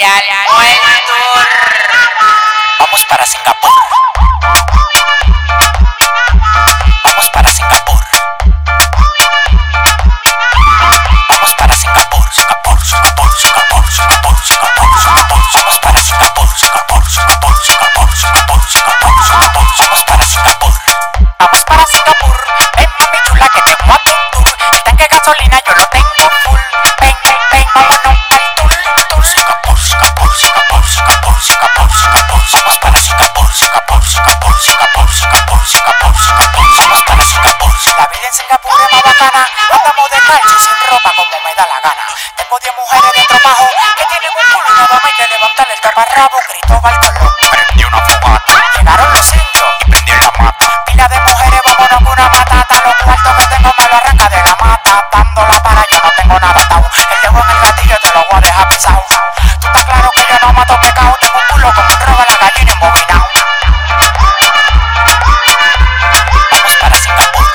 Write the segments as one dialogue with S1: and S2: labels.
S1: World Tour.
S2: Vamos para Singapur. Vamos para Singapur. Vamos para Singapur, Singapur, Singapur, Singapur, Singapur, Singapur, Singapur. Vamos para Singapur, Singapur, Singapur, Singapur, Singapur, Singapur, Singapur. Vamos para Singapur. Vamos para Singapur. Ven mami chula que te voy a un tour. El tanque de gasolina yo lo tengo full. Ven, ven, ven, vámonos pa'l tour, tour. Singapur, Singapur, Singapur, Singapur, Singapur, Singapur. Vamos para Singapur, Singapur, Singapur, Singapur, Singapur, Singapur, Singapur. Vamos para Singapur. La vida en Singapur es más bacana. Andamos descalzos sin ropa como me da la gana. Tengo 10 mujeres de trabajo que tienen un culo y nada más hay que levantarle el taparrabo. Cristóbal Colón prendió una fogata. Llegaron los indios y prendí la mata. Pila de mujeres, vámonos con una matata. Los cuartos que tengo me lo arranca de la mata. Dándola para yo no tengo nada atado. El dedo en el gatillo te lo voy a dejar pisado. Tú estás claro que yo no mato pecado. Tengo un culo como roba la gallina embobinado. Vamos para Singapur.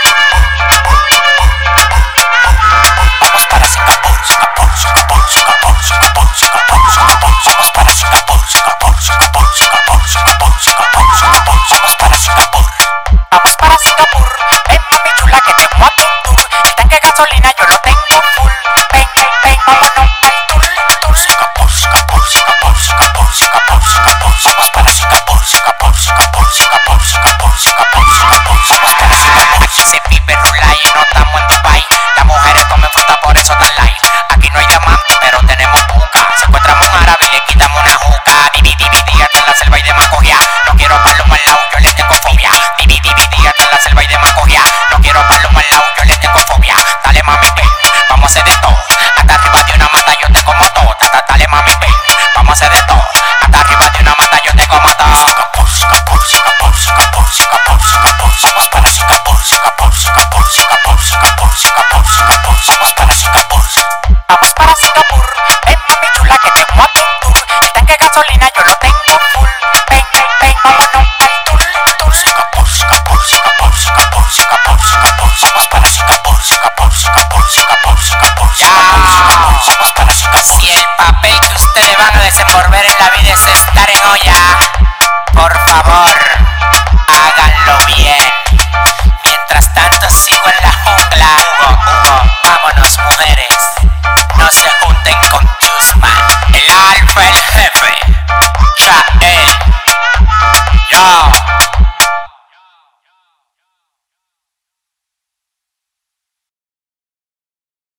S2: Vamos para Singapur, Singapur, Singapur, Singapur, Singapur, Singapur, Singapur. Vamos para Singapur, Singapur, Singapur, Singapur, Singapur, Singapur, Singapur. Vamos para Singapur. Vamos para Singapur. Ven mami chula que te voy a un tour. El tanque de gasolina yo lo tengo full. Ven, ven, ven, vámonos pa'l tour, tour. Singapur, Singapur, Singapur, Singapur, Singapur, Singapur. Vamos para Singapur, Singapur, Singapur, Singapur, Singapur, Singapur, Singapur. Vamos para Singapur. Aquí se vive rula y no estamos en Dubai. Las mujeres comen fruta, por eso dan like. Aquí no hay diamante, pero tenemos buca. Secuestramos un árabe y le quitamos una juca. Dividí hasta en la selva y de Macogia. No quiero paloma al lado, yo le tengo fobia. Dividí hasta en la selva y de Macogia. No quiero paloma al lado, yo le tengo fobia. Dale mami, ven, vamos a hacer de todo. Hasta arriba de una mata yo te como todo. Dale mami, ven, vamos a hacer de todo. Hasta arriba de una mata yo te como todo. Singapur, Singapur, Singapur, Singapur, Singapur, Singapur. Vamos para Singapur, Singapur, Singapur, Singapur, Singapur, Singapur, Singapur. Vamos para Singapur. Vamos para Singapur. Ven mami chula que te voy a un tour. El tanque de gasolina yo lo tengo full. Ven, ven, ven, vámonos pa'l tour, tour. Singapur, Singapur, Singapur, Singapur, Singapur, Singapur. Vamos para Singapur, Singapur, Singapur, Singapur, Singapur, Singapur. Vamos para Singapur.
S1: Si el papel que ustedes van a desenvolver en la vida es estar en olla, por favor, háganlo bien. Mientras tanto sigo en la jungla. Hugo, vámonos mujeres, no se junten con Chusman. El alfa, el jefe, Chael, yo.